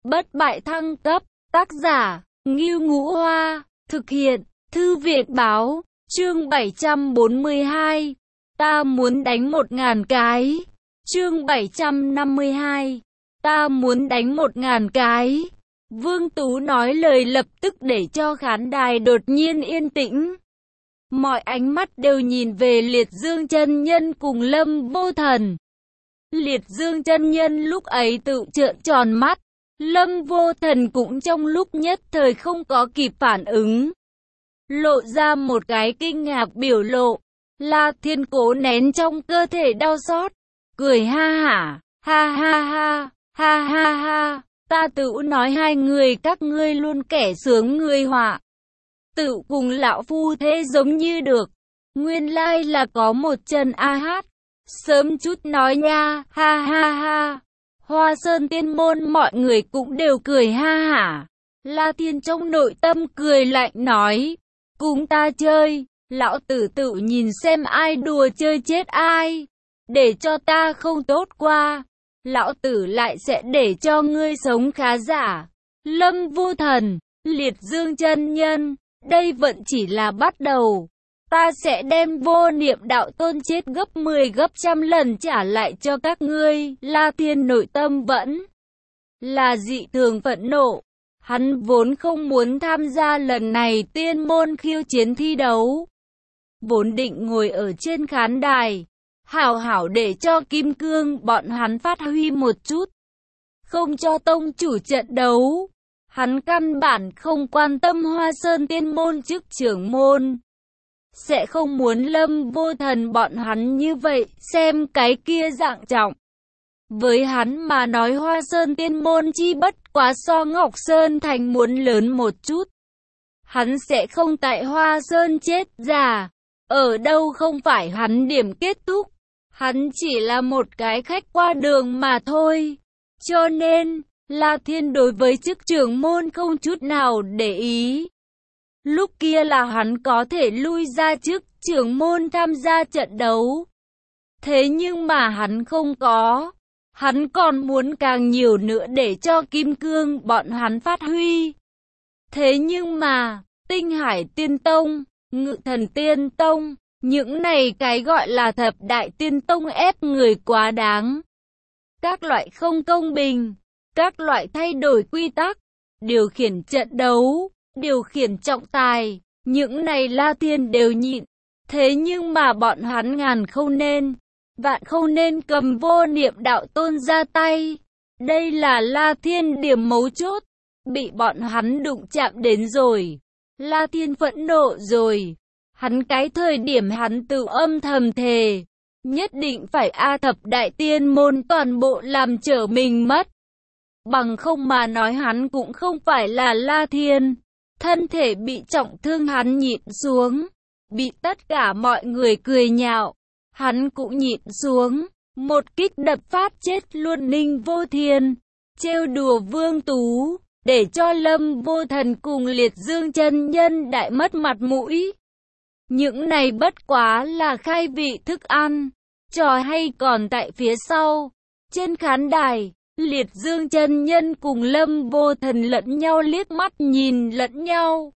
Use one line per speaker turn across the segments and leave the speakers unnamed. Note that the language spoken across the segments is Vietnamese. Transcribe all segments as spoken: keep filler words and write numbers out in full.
Bất bại thăng cấp, tác giả, Ngưu Ngũ Hoa, thực hiện, Thư viện báo, chương bảy trăm bốn mươi hai, ta muốn đánh một ngàn cái, chương bảy trăm năm mươi hai, ta muốn đánh một ngàn cái. Vương Tú nói lời lập tức để cho khán đài đột nhiên yên tĩnh. Mọi ánh mắt đều nhìn về Liệt Dương chân nhân cùng Lâm Vô Thần. Liệt Dương chân nhân lúc ấy tự trợn tròn mắt, Lâm Vô Thần cũng trong lúc nhất thời không có kịp phản ứng, lộ ra một cái kinh ngạc biểu lộ. La Thiên cố nén trong cơ thể đau xót, cười ha hả, ha ha ha, ha ha ha, ta tự nói hai người các ngươi luôn kẻ sướng người họa, tự cùng lão phu thế giống như được, nguyên lai là có một chân a hát, sớm chút nói nha, ha ha ha. Hoa Sơn Tiên Môn mọi người cũng đều cười ha hả. La Thiên trong nội tâm cười lạnh nói, cùng ta chơi, lão tử tự nhìn xem ai đùa chơi chết ai, để cho ta không tốt qua, lão tử lại sẽ để cho ngươi sống khá giả. Lâm Vô Thần, Liệt Dương chân nhân, đây vẫn chỉ là bắt đầu. Ta sẽ đem Vô Niệm đạo tôn chết gấp mười gấp trăm lần trả lại cho các ngươi. La Thiên nội tâm vẫn là dị thường phẫn nộ. Hắn vốn không muốn tham gia lần này tiên môn khiêu chiến thi đấu. Vốn định ngồi ở trên khán đài, hảo hảo để cho Kim Cương bọn hắn phát huy một chút. Không cho tông chủ trận đấu. Hắn căn bản không quan tâm Hoa Sơn Tiên Môn chức trưởng môn. Sẽ không muốn Lâm Vô Thần bọn hắn như vậy, xem cái kia dạng trọng. Với hắn mà nói Hoa Sơn Tiên Môn chi bất quá so Ngọc Sơn Thành muốn lớn một chút. Hắn sẽ không tại Hoa Sơn chết già, ở đâu không phải hắn điểm kết thúc. Hắn chỉ là một cái khách qua đường mà thôi. Cho nên, La Thiên đối với chức trưởng môn không chút nào để ý. Lúc kia là hắn có thể lui ra chức trưởng môn tham gia trận đấu. Thế nhưng mà hắn không có. Hắn còn muốn càng nhiều nữa để cho Kim Cương bọn hắn phát huy. Thế nhưng mà, Tinh Hải Tiên Tông, Ngự Thần Tiên Tông, những này cái gọi là thập đại tiên tông ép người quá đáng. Các loại không công bình, các loại thay đổi quy tắc, điều khiển trận đấu, điều khiển trọng tài, những này La Thiên đều nhịn. Thế nhưng mà bọn hắn ngàn không nên, vạn không nên cầm Vô Niệm đạo tôn ra tay. Đây là La Thiên điểm mấu chốt, bị bọn hắn đụng chạm đến rồi. La Thiên phẫn nộ rồi. Hắn cái thời điểm hắn tự âm thầm thề, nhất định phải A thập đại tiên môn toàn bộ làm trở mình mất. Bằng không mà nói hắn cũng không phải là La Thiên. Thân thể bị trọng thương hắn nhịn xuống, bị tất cả mọi người cười nhạo, hắn cũng nhịn xuống, một kích đập phát chết luôn Ninh Vô Thiên, trêu đùa Vương Tú, để cho Lâm Vô Thần cùng Liệt Dương chân nhân đại mất mặt mũi. Những này bất quá là khai vị thức ăn, trò hay còn tại phía sau. Trên khán đài, Liệt Dương chân nhân cùng Lâm Vô Thần lẫn nhau liếc mắt nhìn lẫn nhau.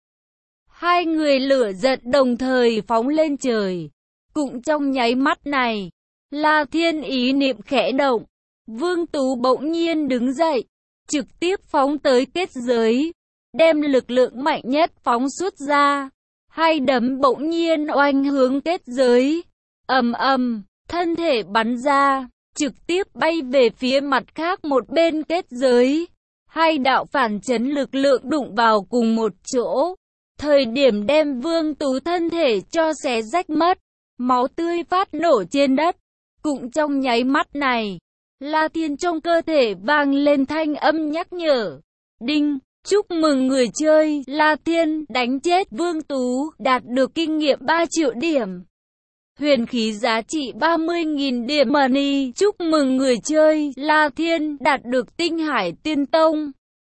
Hai người lửa giận đồng thời phóng lên trời. Cũng trong nháy mắt này, La Thiên ý niệm khẽ động. Vương Tú bỗng nhiên đứng dậy, trực tiếp phóng tới kết giới, đem lực lượng mạnh nhất phóng xuất ra. Hai đấm bỗng nhiên oanh hướng kết giới. Ầm ầm, thân thể bắn ra, trực tiếp bay về phía mặt khác một bên kết giới. Hai đạo phản chấn lực lượng đụng vào cùng một chỗ. Thời điểm đem Vương Tú thân thể cho xé rách mất. Máu tươi phát nổ trên đất. Cũng trong nháy mắt này, La Thiên trong cơ thể vang lên thanh âm nhắc nhở. Đinh, chúc mừng người chơi La Thiên đánh chết Vương Tú, đạt được kinh nghiệm ba triệu điểm. Huyền khí giá trị ba mươi nghìn điểm money. Chúc mừng người chơi La Thiên đạt được Tinh Hải Tiên Tông.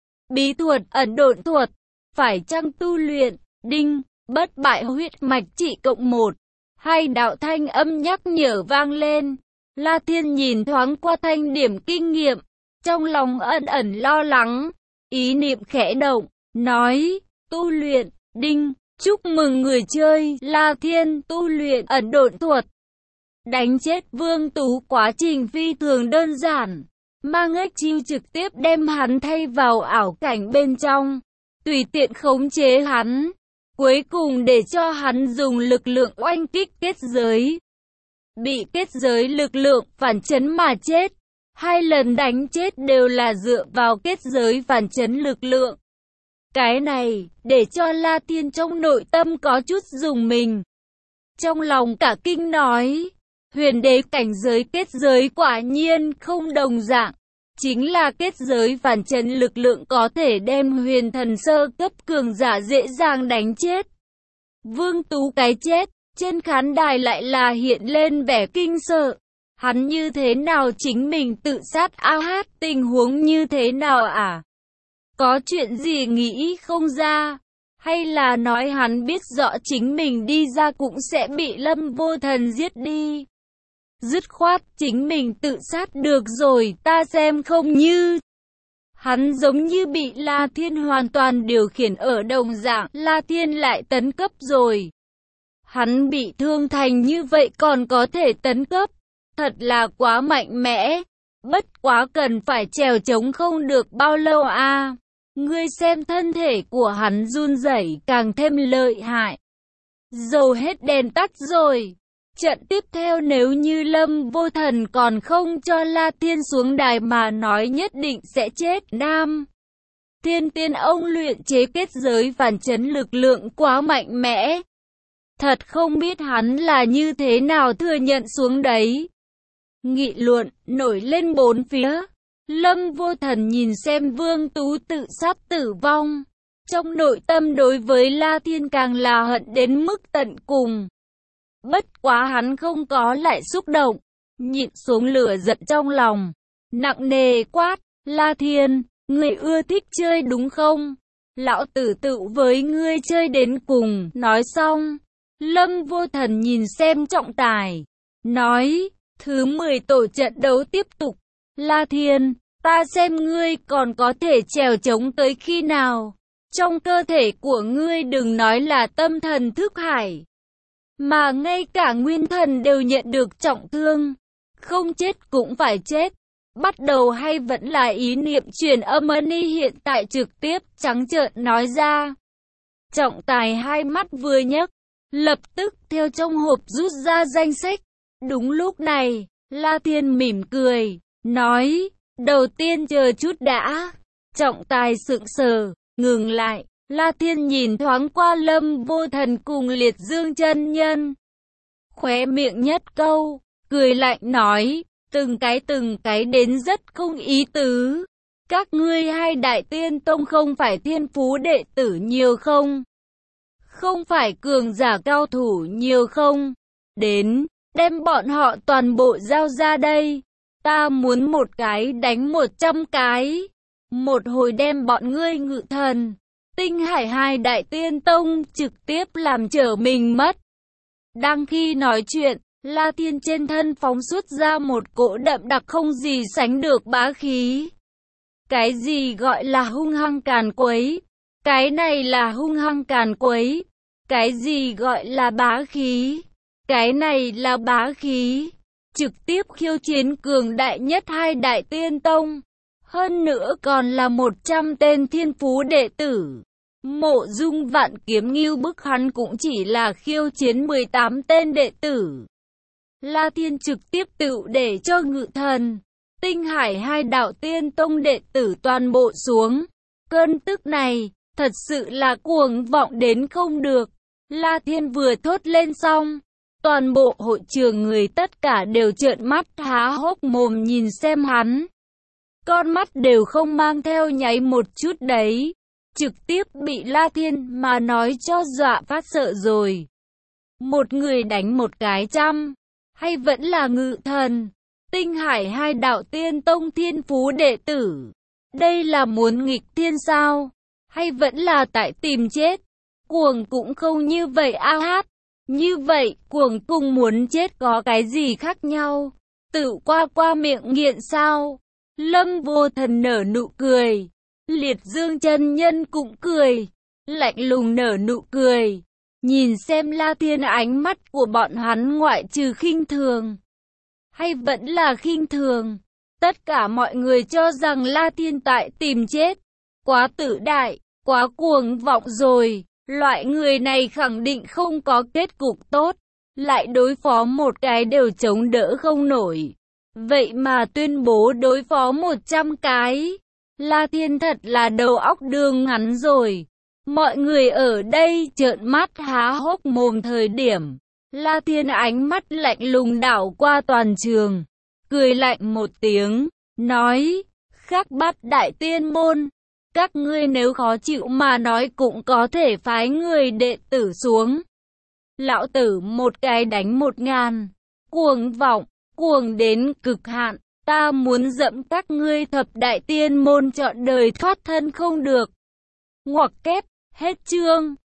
Bí thuật ẩn độn thuật. Phải chăng tu luyện? Đinh, bất bại huyết mạch trị cộng một. Hai đạo thanh âm nhắc nhở vang lên. La Thiên nhìn thoáng qua thanh điểm kinh nghiệm. Trong lòng ẩn ẩn lo lắng. ý niệm khẽ động, nói, tu luyện, đinh, chúc mừng người chơi, La Thiên, tu luyện ẩn độn thuật. Đánh chết Vương Tú quá trình phi thường đơn giản. Mang ếch chiêu trực tiếp đem hắn thay vào ảo cảnh bên trong, tùy tiện khống chế hắn, cuối cùng để cho hắn dùng lực lượng oanh kích kết giới. Bị kết giới lực lượng phản chấn mà chết. Hai lần đánh chết đều là dựa vào kết giới phản chấn lực lượng. Cái này, để cho La Thiên trong nội tâm có chút rùng mình. Trong lòng cả kinh nói, huyền đế cảnh giới kết giới quả nhiên không đồng dạng. Chính là kết giới phản chấn lực lượng có thể đem huyền thần sơ cấp cường giả dễ dàng đánh chết. Vương Tú cái chết, trên khán đài lại là hiện lên vẻ kinh sợ. Hắn như thế nào chính mình tự sát a hát tình huống như thế nào à? Có chuyện gì nghĩ không ra? Hay là nói hắn biết rõ chính mình đi ra cũng sẽ bị Lâm Vô Thần giết đi? Dứt khoát chính mình tự sát được rồi, ta xem không như. Hắn giống như bị La Thiên hoàn toàn điều khiển ở đồng dạng, La Thiên lại tấn cấp rồi. Hắn bị thương thành như vậy còn có thể tấn cấp, thật là quá mạnh mẽ. Bất quá cần phải trèo chống không được bao lâu a. À. Ngươi xem thân thể của hắn run rẩy càng thêm lợi hại. Dầu hết đèn tắt rồi. Trận tiếp theo nếu như Lâm Vô Thần còn không cho La Thiên xuống đài mà nói nhất định sẽ chết. Nam Thiên Tiên ông luyện chế kết giới phản chấn lực lượng quá mạnh mẽ. Thật không biết hắn là như thế nào thừa nhận xuống đấy. Nghị luận nổi lên bốn phía. Lâm Vô Thần nhìn xem Vương Tú tự sắp tử vong. Trong nội tâm đối với La Thiên càng là hận đến mức tận cùng. Bất quá hắn không có lại xúc động, nhịn xuống lửa giận trong lòng. Nặng nề quát, La Thiên, ngươi ưa thích chơi đúng không? Lão tử tự với ngươi chơi đến cùng. Nói xong, Lâm Vô Thần nhìn xem trọng tài, nói, thứ mười tổ trận đấu tiếp tục. La Thiên, ta xem ngươi còn có thể trèo chống tới khi nào. Trong cơ thể của ngươi đừng nói là tâm thần thức hải, mà ngay cả nguyên thần đều nhận được trọng thương. Không chết cũng phải chết. Bắt đầu hay vẫn là ý niệm truyền âm ni hiện tại trực tiếp trắng trợn nói ra. Trọng tài hai mắt vừa nhấc, lập tức theo trong hộp rút ra danh sách. Đúng lúc này, La Thiên mỉm cười, nói, đầu tiên chờ chút đã. Trọng tài sững sờ, ngừng lại. La Thiên nhìn thoáng qua Lâm Vô Thần cùng Liệt Dương chân nhân. Khóe miệng nhất câu, cười lạnh nói, từng cái từng cái đến rất không ý tứ. Các ngươi hai đại tiên tông không phải thiên phú đệ tử nhiều không? Không phải cường giả cao thủ nhiều không? Đến, đem bọn họ toàn bộ giao ra đây. Ta muốn một cái đánh một trăm cái. Một hồi đem bọn ngươi Ngự Thần, Tinh Hải hai đại tiên tông trực tiếp làm trở mình mất. Đang khi nói chuyện, La Thiên trên thân phóng xuất ra một cỗ đậm đặc không gì sánh được bá khí. Cái gì gọi là hung hăng càn quấy? Cái này là hung hăng càn quấy. Cái gì gọi là bá khí? Cái này là bá khí. Trực tiếp khiêu chiến cường đại nhất hai đại tiên tông. Hơn nữa còn là một trăm tên thiên phú đệ tử. Mộ Dung Vạn Kiếm nghiêu bức hắn cũng chỉ là khiêu chiến mười tám tên đệ tử. La Thiên trực tiếp tự để cho Ngự Thần, Tinh Hải hai đạo tiên tông đệ tử toàn bộ xuống. Cơn tức này, thật sự là cuồng vọng đến không được. La Thiên vừa thốt lên xong, toàn bộ hội trường người tất cả đều trợn mắt há hốc mồm nhìn xem hắn. Con mắt đều không mang theo nháy một chút đấy. Trực tiếp bị La Thiên mà nói cho dọa phát sợ rồi. Một người đánh một cái trăm, hay vẫn là Ngự Thần, Tinh Hải hai đạo tiên tông thiên phú đệ tử. Đây là muốn nghịch thiên sao? Hay vẫn là tại tìm chết? Cuồng cũng không như vậy a hát. Như vậy, cuồng cùng muốn chết có cái gì khác nhau? Tự qua qua miệng nghiện sao? Lâm Vô Thần nở nụ cười. Liệt Dương chân nhân cũng cười, lạnh lùng nở nụ cười. Nhìn xem La Tiên ánh mắt của bọn hắn ngoại trừ khinh thường, hay vẫn là khinh thường. Tất cả mọi người cho rằng La Tiên tại tìm chết. Quá tự đại, quá cuồng vọng rồi. Loại người này khẳng định không có kết cục tốt. Lại đối phó một cái đều chống đỡ không nổi. Vậy mà tuyên bố đối phó một trăm cái. La Tiên thật là đầu óc đường ngắn rồi. Mọi người ở đây trợn mắt há hốc mồm thời điểm. La Tiên ánh mắt lạnh lùng đảo qua toàn trường. Cười lạnh một tiếng, nói, Khắc Bát Đại Tiên Môn. Các ngươi nếu khó chịu mà nói cũng có thể phái người đệ tử xuống. Lão tử một cái đánh một ngàn. Cuồng vọng, cuồng đến cực hạn. Ta muốn dẫm các ngươi thập đại tiên môn trọn đời thoát thân không được. Ngoặc kép, hết chương.